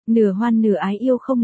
Nửa hoan nửa ái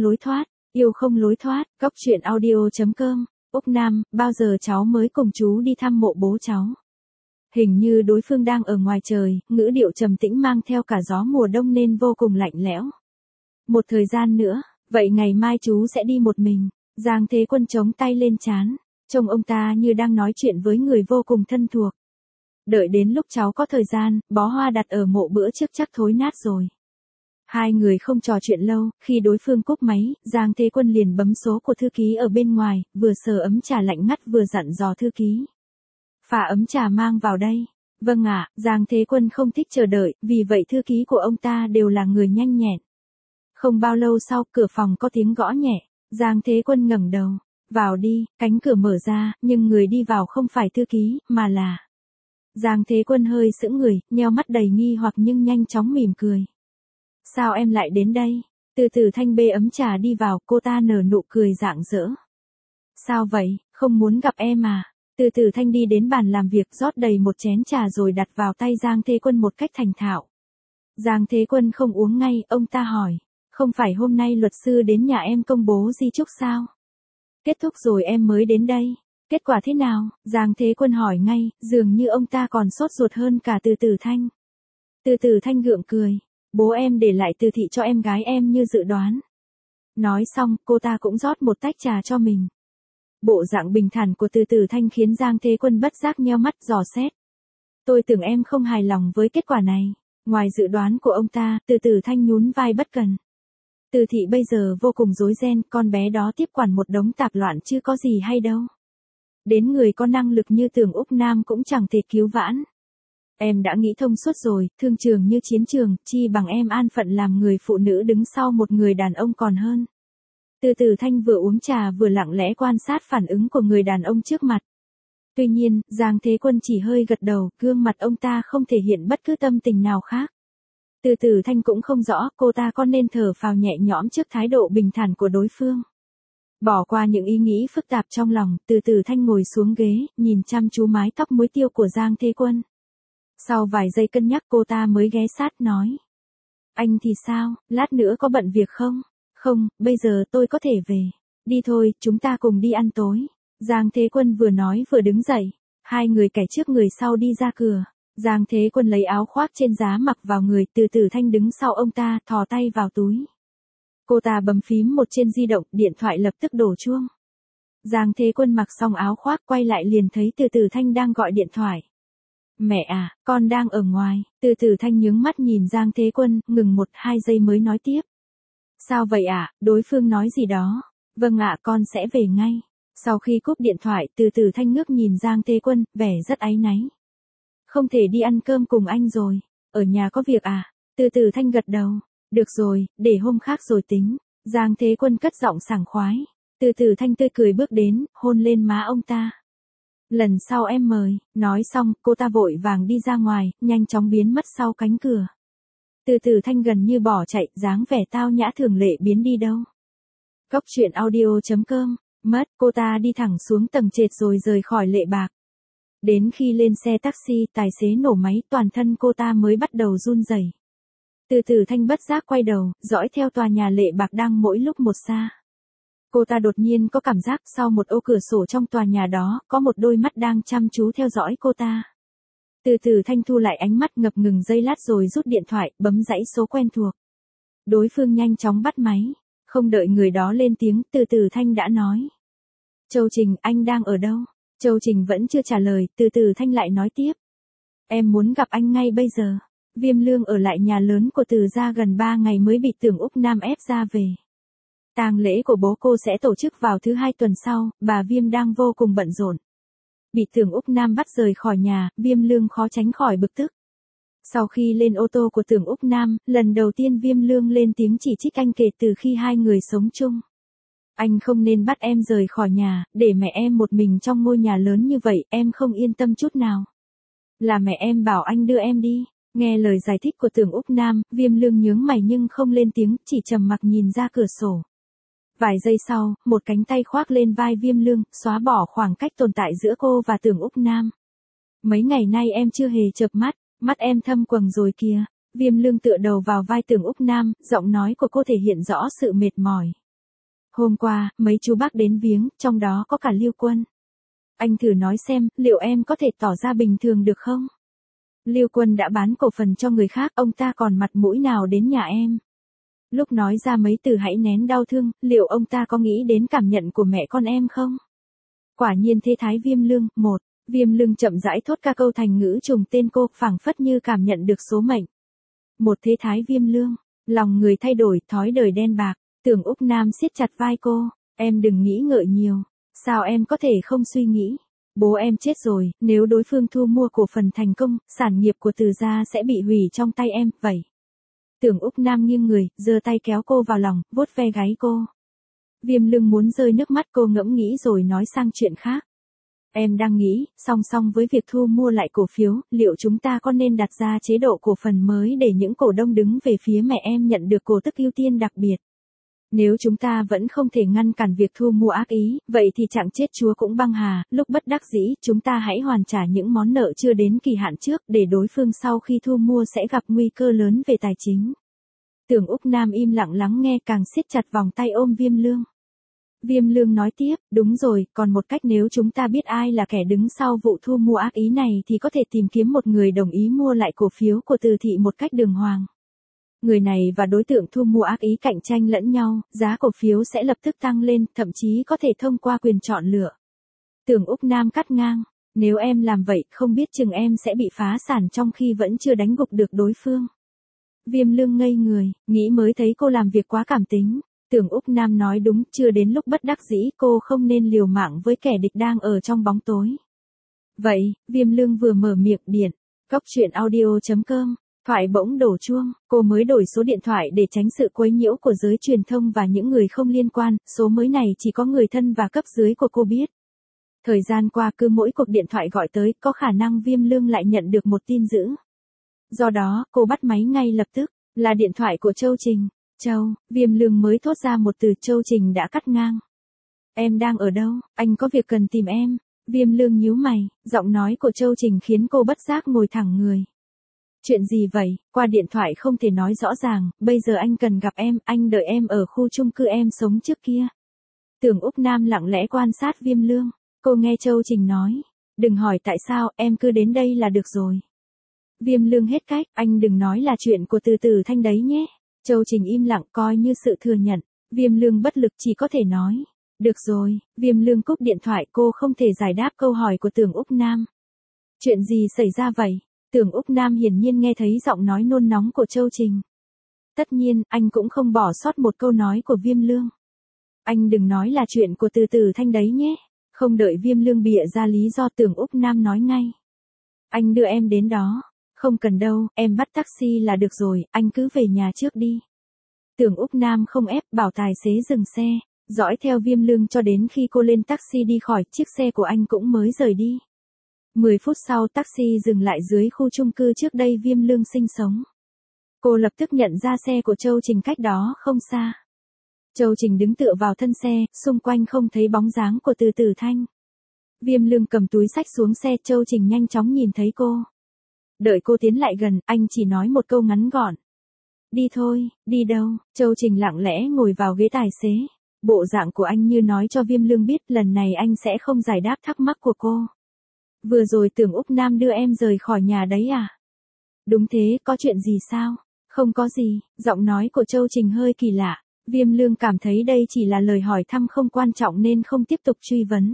yêu không lối thoát, Góc Chuyện Audio.com, Úc Nam, bao giờ cháu mới cùng chú đi thăm mộ bố cháu? Hình như đối phương đang ở ngoài trời, ngữ điệu trầm tĩnh mang theo cả gió mùa đông nên vô cùng lạnh lẽo. Một thời gian nữa, vậy ngày mai chú sẽ đi một mình. Giang Thế Quân chống tay lên trán, trông ông ta như đang nói chuyện với người vô cùng thân thuộc. Đợi đến lúc cháu có thời gian, bó hoa đặt ở mộ bữa trước chắc thối nát rồi. Hai người không trò chuyện lâu, khi đối phương cúp máy, Giang Thế Quân liền bấm số của thư ký ở bên ngoài, vừa sờ ấm trà lạnh ngắt vừa dặn dò thư ký. Pha ấm trà mang vào đây. Vâng ạ, Giang Thế Quân không thích chờ đợi, vì vậy thư ký của ông ta đều là người nhanh nhẹn. Không bao lâu sau, cửa phòng có tiếng gõ nhẹ, Giang Thế Quân ngẩng đầu. Vào đi, cánh cửa mở ra, nhưng người đi vào không phải thư ký, mà là... Giang Thế Quân hơi sững người, nheo mắt đầy nghi hoặc nhưng nhanh chóng mỉm cười. Sao em lại đến đây? Từ Từ Thanh bê ấm trà đi vào, cô ta nở nụ cười rạng rỡ. Sao vậy, không muốn gặp em à? Từ Từ Thanh đi đến bàn làm việc rót đầy một chén trà rồi đặt vào tay Giang Thế Quân một cách thành thạo. Giang Thế Quân không uống ngay, ông ta hỏi. Không phải hôm nay luật sư đến nhà em công bố di chúc sao? Kết thúc rồi em mới đến đây. Kết quả thế nào? Giang Thế Quân hỏi ngay, dường như ông ta còn sốt ruột hơn cả Từ Từ Thanh. Từ Từ Thanh gượng cười. Bố em để lại từ thị cho em gái em như dự đoán. Nói xong, cô ta cũng rót một tách trà cho mình. Bộ dạng bình thản của Từ Từ Thanh khiến Giang Thế Quân bất giác nheo mắt dò xét. Tôi tưởng em không hài lòng với kết quả này. Ngoài dự đoán của ông ta, Từ Từ Thanh nhún vai bất cần. Từ thị bây giờ vô cùng rối ren, con bé đó tiếp quản một đống tạp loạn chứ có gì hay đâu. Đến người có năng lực như Tưởng Úc Nam cũng chẳng thể cứu vãn. Em đã nghĩ thông suốt rồi, thương trường như chiến trường, chi bằng em an phận làm người phụ nữ đứng sau một người đàn ông còn hơn. Từ Từ Thanh vừa uống trà vừa lặng lẽ quan sát phản ứng của người đàn ông trước mặt. Tuy nhiên, Giang Thế Quân chỉ hơi gật đầu, gương mặt ông ta không thể hiện bất cứ tâm tình nào khác. Từ Từ Thanh cũng không rõ cô ta có nên thở phào nhẹ nhõm trước thái độ bình thản của đối phương. Bỏ qua những ý nghĩ phức tạp trong lòng, Từ Từ Thanh ngồi xuống ghế, nhìn chăm chú mái tóc muối tiêu của Giang Thế Quân. Sau vài giây cân nhắc cô ta mới ghé sát nói. Anh thì sao, lát nữa có bận việc không? Không, bây giờ tôi có thể về. Đi thôi, chúng ta cùng đi ăn tối. Giang Thế Quân vừa nói vừa đứng dậy. Hai người kẻ trước người sau đi ra cửa. Giang Thế Quân lấy áo khoác trên giá mặc vào người, Từ Từ Thanh đứng sau ông ta, thò tay vào túi. Cô ta bấm phím một trên di động, điện thoại lập tức đổ chuông. Giang Thế Quân mặc xong áo khoác quay lại liền thấy Từ Từ Thanh đang gọi điện thoại. Mẹ à, con đang ở ngoài. Từ Từ Thanh nhướng mắt nhìn Giang Thế Quân, ngừng 1-2 giây mới nói tiếp. Sao vậy ạ? Đối phương nói gì đó. Vâng ạ, con sẽ về ngay. Sau khi cúp điện thoại, Từ Từ Thanh ngước nhìn Giang Thế Quân, vẻ rất áy náy. Không thể đi ăn cơm cùng anh rồi. Ở nhà có việc à? Từ Từ Thanh gật đầu. Được rồi, để hôm khác rồi tính. Giang Thế Quân cất giọng sảng khoái. Từ Từ Thanh tươi cười bước đến, hôn lên má ông ta. Lần sau em mời. Nói xong, cô ta vội vàng đi ra ngoài, nhanh chóng biến mất sau cánh cửa. Từ Từ Thanh gần như bỏ chạy, dáng vẻ tao nhã thường lệ biến đi đâu. Góc Chuyện Audio.com, mất, cô ta đi thẳng xuống tầng trệt rồi rời khỏi Lệ Bạc. Đến khi lên xe taxi, tài xế nổ máy, toàn thân cô ta mới bắt đầu run rẩy. Từ Từ Thanh bất giác quay đầu, dõi theo tòa nhà Lệ Bạc đang mỗi lúc một xa. Cô ta đột nhiên có cảm giác sau một ô cửa sổ trong tòa nhà đó, có một đôi mắt đang chăm chú theo dõi cô ta. Từ Từ Thanh thu lại ánh mắt ngập ngừng giây lát rồi rút điện thoại, bấm dãy số quen thuộc. Đối phương nhanh chóng bắt máy. Không đợi người đó lên tiếng, Từ Từ Thanh đã nói. Châu Trình, anh đang ở đâu? Châu Trình vẫn chưa trả lời, Từ Từ Thanh lại nói tiếp. Em muốn gặp anh ngay bây giờ. Viêm Lương ở lại nhà lớn của Từ gia gần 3 ngày mới bị Tưởng Úc Nam ép ra về. Tang lễ của bố cô sẽ tổ chức vào thứ 2 tuần sau, bà Viêm đang vô cùng bận rộn. Bị Tưởng Úc Nam bắt rời khỏi nhà, Viêm Lương khó tránh khỏi bực tức. Sau khi lên ô tô của Tưởng Úc Nam, lần đầu tiên Viêm Lương lên tiếng chỉ trích anh kể từ khi hai người sống chung. Anh không nên bắt em rời khỏi nhà, để mẹ em một mình trong ngôi nhà lớn như vậy, em không yên tâm chút nào. Là mẹ em bảo anh đưa em đi. Nghe lời giải thích của Tưởng Úc Nam, Viêm Lương nhướng mày nhưng không lên tiếng, chỉ trầm mặc nhìn ra cửa sổ. Vài giây sau, một cánh tay khoác lên vai Viêm Lương, xóa bỏ khoảng cách tồn tại giữa cô và Tưởng Úc Nam. Mấy ngày nay em chưa hề chợp mắt, mắt em thâm quầng rồi kìa. Viêm Lương tựa đầu vào vai Tưởng Úc Nam, giọng nói của cô thể hiện rõ sự mệt mỏi. Hôm qua, mấy chú bác đến viếng, trong đó có cả Lưu Quân. Anh thử nói xem, liệu em có thể tỏ ra bình thường được không? Lưu Quân đã bán cổ phần cho người khác, ông ta còn mặt mũi nào đến nhà em? Lúc nói ra mấy từ hãy nén đau thương, liệu ông ta có nghĩ đến cảm nhận của mẹ con em không? Quả nhiên thế thái Viêm Lương, một. Viêm Lương chậm rãi thốt ca câu thành ngữ trùng tên cô, phảng phất như cảm nhận được số mệnh. Một thế thái Viêm Lương, lòng người thay đổi, thói đời đen bạc. Tưởng Úc Nam siết chặt vai cô, em đừng nghĩ ngợi nhiều. Sao em có thể không suy nghĩ? Bố em chết rồi, nếu đối phương thu mua cổ phần thành công, sản nghiệp của Từ gia sẽ bị hủy trong tay em, vậy. Tưởng Úc Nam nghiêng người, giơ tay kéo cô vào lòng, vuốt ve gáy cô. Viêm Lương muốn rơi nước mắt, cô ngẫm nghĩ rồi nói sang chuyện khác. Em đang nghĩ, song song với việc thu mua lại cổ phiếu, liệu chúng ta có nên đặt ra chế độ cổ phần mới để những cổ đông đứng về phía mẹ em nhận được cổ tức ưu tiên đặc biệt? Nếu chúng ta vẫn không thể ngăn cản việc thu mua ác ý, vậy thì chẳng chết chúa cũng băng hà, lúc bất đắc dĩ, chúng ta hãy hoàn trả những món nợ chưa đến kỳ hạn trước, để đối phương sau khi thu mua sẽ gặp nguy cơ lớn về tài chính. Tưởng Úc Nam im lặng lắng nghe, càng siết chặt vòng tay ôm Viêm Lương. Viêm Lương nói tiếp, đúng rồi, còn một cách, nếu chúng ta biết ai là kẻ đứng sau vụ thu mua ác ý này thì có thể tìm kiếm một người đồng ý mua lại cổ phiếu của Từ thị một cách đường hoàng. Người này và đối tượng thu mua ác ý cạnh tranh lẫn nhau, giá cổ phiếu sẽ lập tức tăng lên, thậm chí có thể thông qua quyền chọn lựa. Tưởng Úc Nam cắt ngang, nếu em làm vậy, không biết chừng em sẽ bị phá sản trong khi vẫn chưa đánh gục được đối phương. Viêm Lương ngây người, nghĩ mới thấy cô làm việc quá cảm tính. Tưởng Úc Nam nói đúng, chưa đến lúc bất đắc dĩ, cô không nên liều mạng với kẻ địch đang ở trong bóng tối. Vậy, Viêm Lương vừa mở miệng điện. Góc truyện audio.com. Thoại bỗng đổ chuông, cô mới đổi số điện thoại để tránh sự quấy nhiễu của giới truyền thông và những người không liên quan, số mới này chỉ có người thân và cấp dưới của cô biết. Thời gian qua cứ mỗi cuộc điện thoại gọi tới, có khả năng Viêm Lương lại nhận được một tin dữ. Do đó, cô bắt máy ngay lập tức, là điện thoại của Châu Trình. Châu, Viêm Lương mới thốt ra một từ, Châu Trình đã cắt ngang. Em đang ở đâu, anh có việc cần tìm em. Viêm Lương nhíu mày, giọng nói của Châu Trình khiến cô bất giác ngồi thẳng người. Chuyện gì vậy, qua điện thoại không thể nói rõ ràng, bây giờ anh cần gặp em, anh đợi em ở khu chung cư em sống trước kia. Tưởng Úc Nam lặng lẽ quan sát Viêm Lương, cô nghe Châu Trình nói, đừng hỏi tại sao, em cứ đến đây là được rồi. Viêm Lương hết cách, anh đừng nói là chuyện của Từ Thanh đấy nhé. Châu Trình im lặng coi như sự thừa nhận, Viêm Lương bất lực chỉ có thể nói, được rồi. Viêm Lương cúp điện thoại, cô không thể giải đáp câu hỏi của Tưởng Úc Nam. Chuyện gì xảy ra vậy? Tưởng Úc Nam hiển nhiên nghe thấy giọng nói nôn nóng của Châu Trình. Tất nhiên, anh cũng không bỏ sót một câu nói của Viêm Lương. Anh đừng nói là chuyện của Từ Thanh đấy nhé. Không đợi Viêm Lương bịa ra lý do, Tưởng Úc Nam nói ngay. Anh đưa em đến đó. Không cần đâu, em bắt taxi là được rồi, anh cứ về nhà trước đi. Tưởng Úc Nam không ép, bảo tài xế dừng xe, dõi theo Viêm Lương cho đến khi cô lên taxi đi khỏi, chiếc xe của anh cũng mới rời đi. 10 phút sau taxi dừng lại dưới khu chung cư trước đây Viêm Lương sinh sống. Cô lập tức nhận ra xe của Châu Trình cách đó không xa. Châu Trình đứng tựa vào thân xe, xung quanh không thấy bóng dáng của Từ Thanh. Viêm Lương cầm túi xách xuống xe, Châu Trình nhanh chóng nhìn thấy cô. Đợi cô tiến lại gần, anh chỉ nói một câu ngắn gọn. Đi thôi, đi đâu? Châu Trình lặng lẽ ngồi vào ghế tài xế. Bộ dạng của anh như nói cho Viêm Lương biết lần này anh sẽ không giải đáp thắc mắc của cô. Vừa rồi Tưởng Úc Nam đưa em rời khỏi nhà đấy à? Đúng thế, có chuyện gì sao? Không có gì, giọng nói của Châu Trình hơi kỳ lạ. Viêm Lương cảm thấy đây chỉ là lời hỏi thăm không quan trọng nên không tiếp tục truy vấn.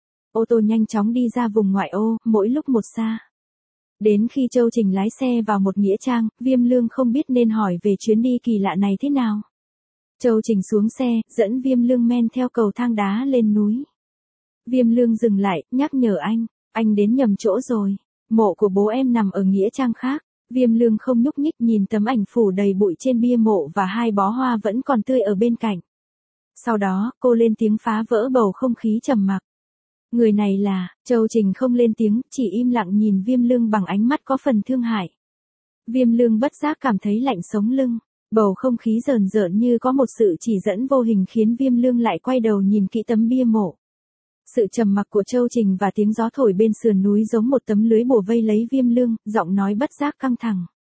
Ô tô nhanh chóng đi ra vùng ngoại ô, mỗi lúc một xa. Đến khi Châu Trình lái xe vào một nghĩa trang, Viêm Lương không biết nên hỏi về chuyến đi kỳ lạ này thế nào. Châu Trình xuống xe, dẫn Viêm Lương men theo cầu thang đá lên núi. Viêm Lương dừng lại, nhắc nhở anh đến nhầm chỗ rồi. Mộ của bố em nằm ở nghĩa trang khác. Viêm Lương không nhúc nhích, nhìn tấm ảnh phủ đầy bụi trên bia mộ và 2 bó hoa vẫn còn tươi ở bên cạnh. Sau đó, cô lên tiếng phá vỡ bầu không khí trầm mặc. Người này là, Châu Trình không lên tiếng, chỉ im lặng nhìn Viêm Lương bằng ánh mắt có phần thương hại. Viêm Lương bất giác cảm thấy lạnh sống lưng, bầu không khí rờn rợn như có một sự chỉ dẫn vô hình khiến Viêm Lương lại quay đầu nhìn kỹ tấm bia mộ. Sự trầm mặc của Châu Trình và tiếng gió thổi bên sườn núi giống một tấm lưới bùa vây lấy Viêm Lương, giọng nói bất giác căng thẳng.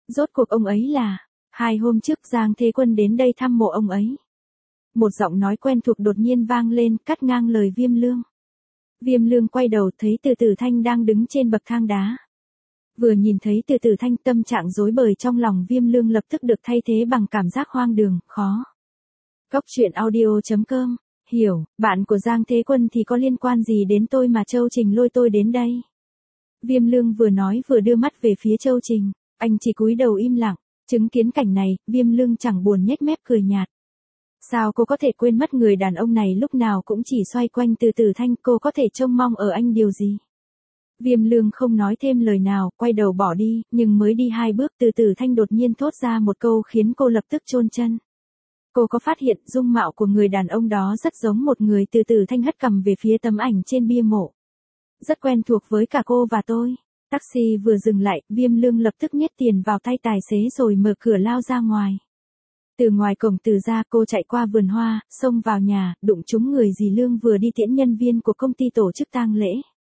Rốt cuộc ông ấy là, 2 hôm trước Giang Thế Quân đến đây thăm mộ ông ấy. Một giọng nói quen thuộc đột nhiên vang lên, cắt ngang lời Viêm Lương. Viêm Lương quay đầu thấy Từ Tử Thanh đang đứng trên bậc thang đá. Vừa nhìn thấy Từ Tử Thanh, tâm trạng rối bời trong lòng Viêm Lương lập tức được thay thế bằng cảm giác hoang đường, khó. Cóc truyện audio.com, hiểu, bạn của Giang Thế Quân thì có liên quan gì đến tôi mà Châu Trình lôi tôi đến đây? Viêm Lương vừa nói vừa đưa mắt về phía Châu Trình, anh chỉ cúi đầu im lặng, chứng kiến cảnh này, Viêm Lương chẳng buồn nhếch mép cười nhạt. Sao cô có thể quên mất người đàn ông này lúc nào cũng chỉ xoay quanh Từ Tử Thanh, cô có thể trông mong ở anh điều gì? Viêm Lương không nói thêm lời nào, quay đầu bỏ đi, nhưng mới đi 2 bước Từ Tử Thanh đột nhiên thốt ra một câu khiến cô lập tức chôn chân. Cô có phát hiện dung mạo của người đàn ông đó rất giống một người? Từ Tử Thanh hất cằm về phía tấm ảnh trên bia mộ. Rất quen thuộc với cả cô và tôi. Taxi vừa dừng lại, Viêm Lương lập tức nhét tiền vào tay tài xế rồi mở cửa lao ra ngoài. Từ ngoài cổng Từ gia cô chạy qua vườn hoa, xông vào nhà, đụng trúng người dì Lương vừa đi tiễn nhân viên của công ty tổ chức tang lễ.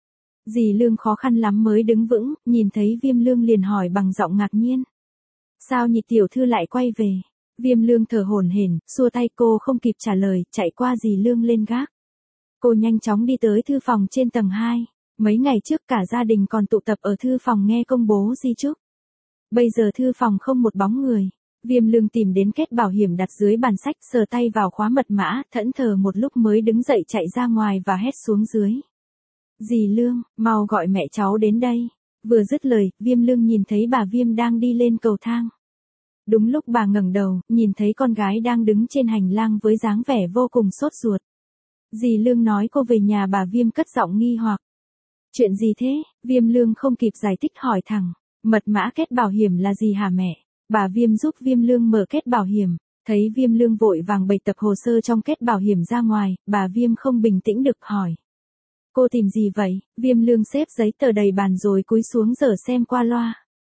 Dì Lương khó khăn lắm mới đứng vững, nhìn thấy Viêm Lương liền hỏi bằng giọng ngạc nhiên. Sao nhị tiểu thư lại quay về? Viêm Lương thở hổn hển, xua tay, cô không kịp trả lời, chạy qua dì Lương lên gác. Cô nhanh chóng đi tới thư phòng trên tầng 2. Mấy ngày trước cả gia đình còn tụ tập ở thư phòng nghe công bố di chúc. Bây giờ thư phòng không một bóng người. Viêm Lương tìm đến két bảo hiểm đặt dưới bàn sách, sờ tay vào khóa mật mã, thẫn thờ một lúc mới đứng dậy chạy ra ngoài và hét xuống dưới. Dì Lương, mau gọi mẹ cháu đến đây. Vừa dứt lời, Viêm Lương nhìn thấy bà Viêm đang đi lên cầu thang. Đúng lúc bà ngẩng đầu, nhìn thấy con gái đang đứng trên hành lang với dáng vẻ vô cùng sốt ruột. Dì Lương nói cô về nhà. Bà Viêm cất giọng nghi hoặc. Chuyện gì thế? Viêm Lương không kịp giải thích hỏi thẳng. Mật mã két bảo hiểm là gì hả mẹ? Bà Viêm giúp Viêm Lương mở két bảo hiểm. Thấy Viêm Lương vội vàng bày tập hồ sơ trong két bảo hiểm ra ngoài, bà Viêm không bình tĩnh được hỏi. Cô tìm gì vậy? Viêm Lương xếp giấy tờ đầy bàn rồi cúi xuống dở xem qua loa.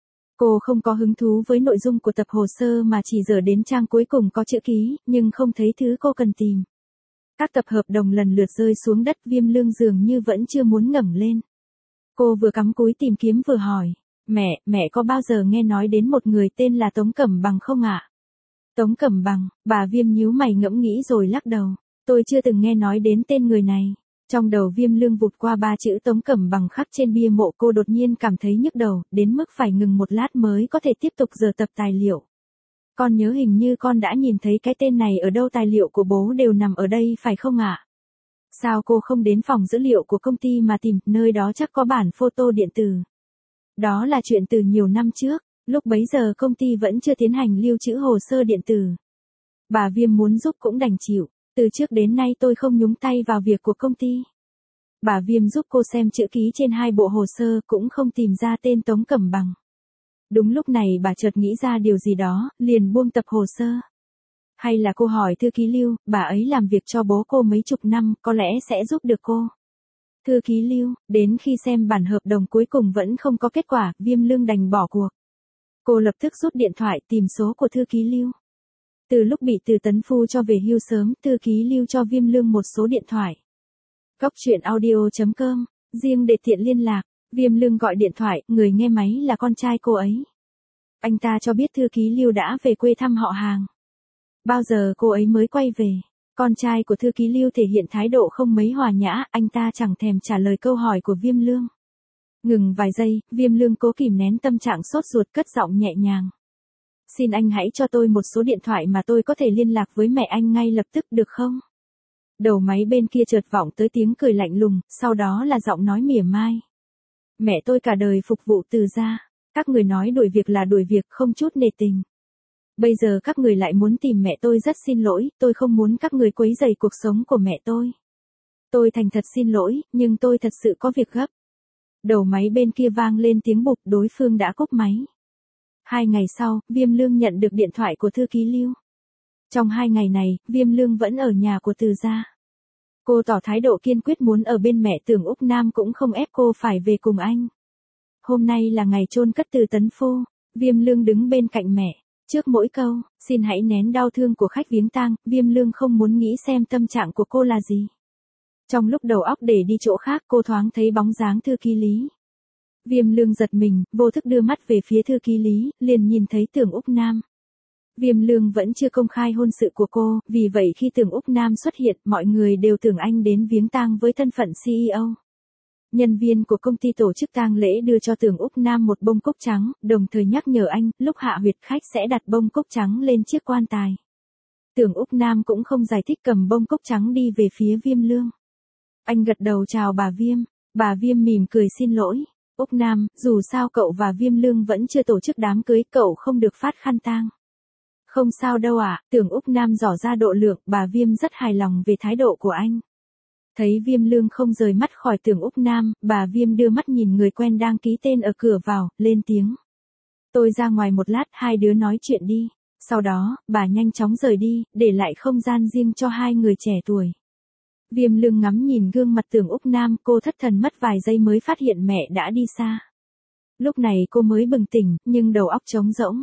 Cô không có hứng thú với nội dung của tập hồ sơ mà chỉ dở đến trang cuối cùng có chữ ký, nhưng không thấy thứ cô cần tìm. Các tập hợp đồng lần lượt rơi xuống đất, Viêm Lương dường như vẫn chưa muốn ngẩng lên. Cô vừa cắm cúi tìm kiếm vừa hỏi. Mẹ có bao giờ nghe nói đến một người tên là Tống Cẩm Bằng không ạ? Tống Cẩm Bằng, bà Viêm nhíu mày ngẫm nghĩ rồi lắc đầu. Tôi chưa từng nghe nói đến tên người này. Trong đầu Viêm Lương vụt qua 3 chữ Tống Cẩm Bằng khắc trên bia mộ, cô đột nhiên cảm thấy nhức đầu, đến mức phải ngừng một lát mới có thể tiếp tục dở tập tài liệu. Con nhớ hình như con đã nhìn thấy cái tên này ở đâu, tài liệu của bố đều nằm ở đây phải không ạ? Sao cô không đến phòng dữ liệu của công ty mà tìm, nơi đó chắc có bản photo điện tử. Đó là chuyện từ nhiều năm trước, lúc bấy giờ công ty vẫn chưa tiến hành lưu trữ hồ sơ điện tử. Bà Viêm muốn giúp cũng đành chịu, từ trước đến nay tôi không nhúng tay vào việc của công ty. Bà Viêm giúp cô xem chữ ký trên 2 bộ hồ sơ cũng không tìm ra tên Tống Cẩm Bằng. Đúng lúc này bà chợt nghĩ ra điều gì đó, liền buông tập hồ sơ. Hay là cô hỏi thư ký Lưu, bà ấy làm việc cho bố cô mấy chục năm, có lẽ sẽ giúp được cô. Thư ký Lưu, đến khi xem bản hợp đồng cuối cùng vẫn không có kết quả, Viêm Lương đành bỏ cuộc. Cô lập tức rút điện thoại tìm số của thư ký Lưu. Từ lúc bị Từ Tấn Phu cho về hưu sớm, thư ký Lưu cho Viêm Lương một số điện thoại. Cóc truyện audio.com, riêng để tiện liên lạc, Viêm Lương gọi điện thoại, người nghe máy là con trai cô ấy. Anh ta cho biết thư ký Lưu đã về quê thăm họ hàng. Bao giờ cô ấy mới quay về? Con trai của thư ký Lưu thể hiện thái độ không mấy hòa nhã, anh ta chẳng thèm trả lời câu hỏi của Viêm Lương. Ngừng vài giây, Viêm Lương cố kìm nén tâm trạng sốt ruột, cất giọng nhẹ nhàng. Xin anh hãy cho tôi một số điện thoại mà tôi có thể liên lạc với mẹ anh ngay lập tức được không? Đầu máy bên kia chợt vọng tới tiếng cười lạnh lùng, sau đó là giọng nói mỉa mai. Mẹ tôi cả đời phục vụ Từ gia, các người nói đuổi việc là đuổi việc, không chút nể tình. Bây giờ các người lại muốn tìm mẹ tôi, rất xin lỗi, tôi không muốn các người quấy rầy cuộc sống của mẹ tôi. Tôi thành thật xin lỗi, nhưng tôi thật sự có việc gấp. Đầu máy bên kia vang lên tiếng bụp, đối phương đã cúp máy. 2 ngày sau, Viêm Lương nhận được điện thoại của thư ký Lưu. Trong 2 ngày này, Viêm Lương vẫn ở nhà của Từ gia. Cô tỏ thái độ kiên quyết muốn ở bên mẹ, Tưởng Úc Nam cũng không ép cô phải về cùng anh. Hôm nay là ngày chôn cất Từ Tấn Phu, Viêm Lương đứng bên cạnh mẹ. Trước mỗi câu, xin hãy nén đau thương của khách viếng tang, Viêm Lương không muốn nghĩ xem tâm trạng của cô là gì. Trong lúc đầu óc để đi chỗ khác, cô thoáng thấy bóng dáng thư ký Lý. Viêm Lương giật mình, vô thức đưa mắt về phía thư ký Lý, liền nhìn thấy Tưởng Úc Nam. Viêm Lương vẫn chưa công khai hôn sự của cô, vì vậy khi Tưởng Úc Nam xuất hiện, mọi người đều tưởng anh đến viếng tang với thân phận CEO. Nhân viên của công ty tổ chức tang lễ đưa cho Tưởng Úc Nam một bông cúc trắng, đồng thời nhắc nhở anh, lúc hạ huyệt khách sẽ đặt bông cúc trắng lên chiếc quan tài. Tưởng Úc Nam cũng không giải thích, cầm bông cúc trắng đi về phía Viêm Lương. Anh gật đầu chào bà Viêm mỉm cười xin lỗi. Úc Nam, dù sao cậu và Viêm Lương vẫn chưa tổ chức đám cưới, cậu không được phát khăn tang. Không sao đâu ạ, Tưởng Úc Nam tỏ ra độ lượng, bà Viêm rất hài lòng về thái độ của anh. Thấy Viêm Lương không rời mắt khỏi Tưởng Úc Nam, bà Viêm đưa mắt nhìn người quen đang ký tên ở cửa vào, lên tiếng. Tôi ra ngoài một lát, hai đứa nói chuyện đi. Sau đó, bà nhanh chóng rời đi, để lại không gian riêng cho hai người trẻ tuổi. Viêm Lương ngắm nhìn gương mặt Tưởng Úc Nam, cô thất thần mất vài giây mới phát hiện mẹ đã đi xa. Lúc này cô mới bừng tỉnh, nhưng đầu óc trống rỗng.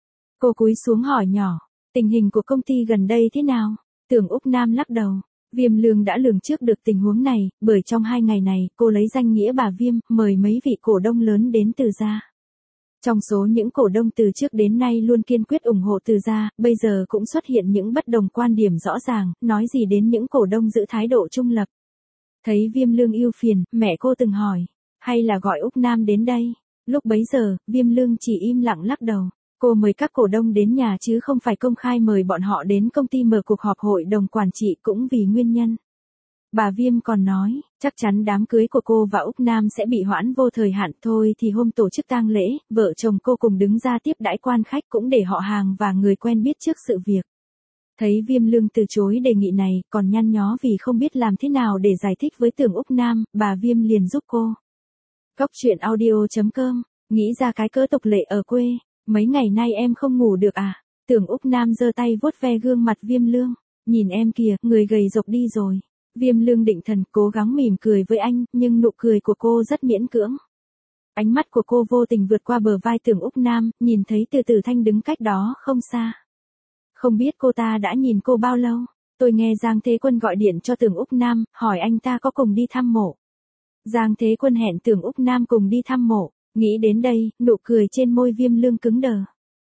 Cô cúi xuống hỏi nhỏ, tình hình của công ty gần đây thế nào? Tưởng Úc Nam lắc đầu. Viêm Lương đã lường trước được tình huống này, bởi trong 2 ngày này, cô lấy danh nghĩa bà Viêm, mời mấy vị cổ đông lớn đến Từ gia. Trong số những cổ đông từ trước đến nay luôn kiên quyết ủng hộ Từ gia, bây giờ cũng xuất hiện những bất đồng quan điểm rõ ràng, nói gì đến những cổ đông giữ thái độ trung lập. Thấy Viêm Lương ưu phiền, mẹ cô từng hỏi, hay là gọi Úc Nam đến đây? Lúc bấy giờ, Viêm Lương chỉ im lặng lắc đầu. Cô mời các cổ đông đến nhà chứ không phải công khai mời bọn họ đến công ty mở cuộc họp hội đồng quản trị, cũng vì nguyên nhân. Bà Viêm còn nói, chắc chắn đám cưới của cô và Úc Nam sẽ bị hoãn vô thời hạn, thôi thì hôm tổ chức tang lễ, vợ chồng cô cùng đứng ra tiếp đãi quan khách, cũng để họ hàng và người quen biết trước sự việc. Thấy Viêm Lương từ chối đề nghị này, còn nhăn nhó vì không biết làm thế nào để giải thích với Tưởng Úc Nam, bà Viêm liền giúp cô. Cóc truyện audio.com, nghĩ ra cái cỡ tục lệ ở quê. Mấy ngày nay em không ngủ được à? Tưởng Úc Nam giơ tay vuốt ve gương mặt Viêm Lương. Nhìn em kìa, người gầy rộc đi rồi. Viêm Lương định thần, cố gắng mỉm cười với anh, nhưng nụ cười của cô rất miễn cưỡng. Ánh mắt của cô vô tình vượt qua bờ vai Tưởng Úc Nam, nhìn thấy Từ Tử Thanh đứng cách đó không xa. Không biết cô ta đã nhìn cô bao lâu? Tôi nghe Giang Thế Quân gọi điện cho Tưởng Úc Nam, hỏi anh ta có cùng đi thăm mộ. Giang Thế Quân hẹn Tưởng Úc Nam cùng đi thăm mộ. Nghĩ đến đây, nụ cười trên môi Viêm Lương cứng đờ.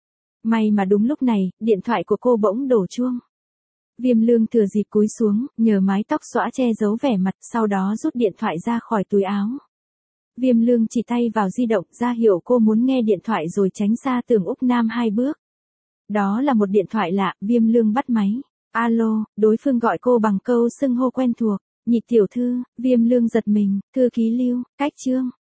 May mà đúng lúc này, điện thoại của cô bỗng đổ chuông. Viêm Lương thừa dịp cúi xuống, nhờ mái tóc xõa che giấu vẻ mặt, sau đó rút điện thoại ra khỏi túi áo. Viêm Lương chỉ tay vào di động, ra hiệu cô muốn nghe điện thoại rồi tránh xa Tưởng Úc Nam 2 bước. Đó là một điện thoại lạ, Viêm Lương bắt máy. Alo, đối phương gọi cô bằng câu xưng hô quen thuộc. Nhị tiểu thư. Viêm Lương giật mình, thư ký Lưu, cách Trương.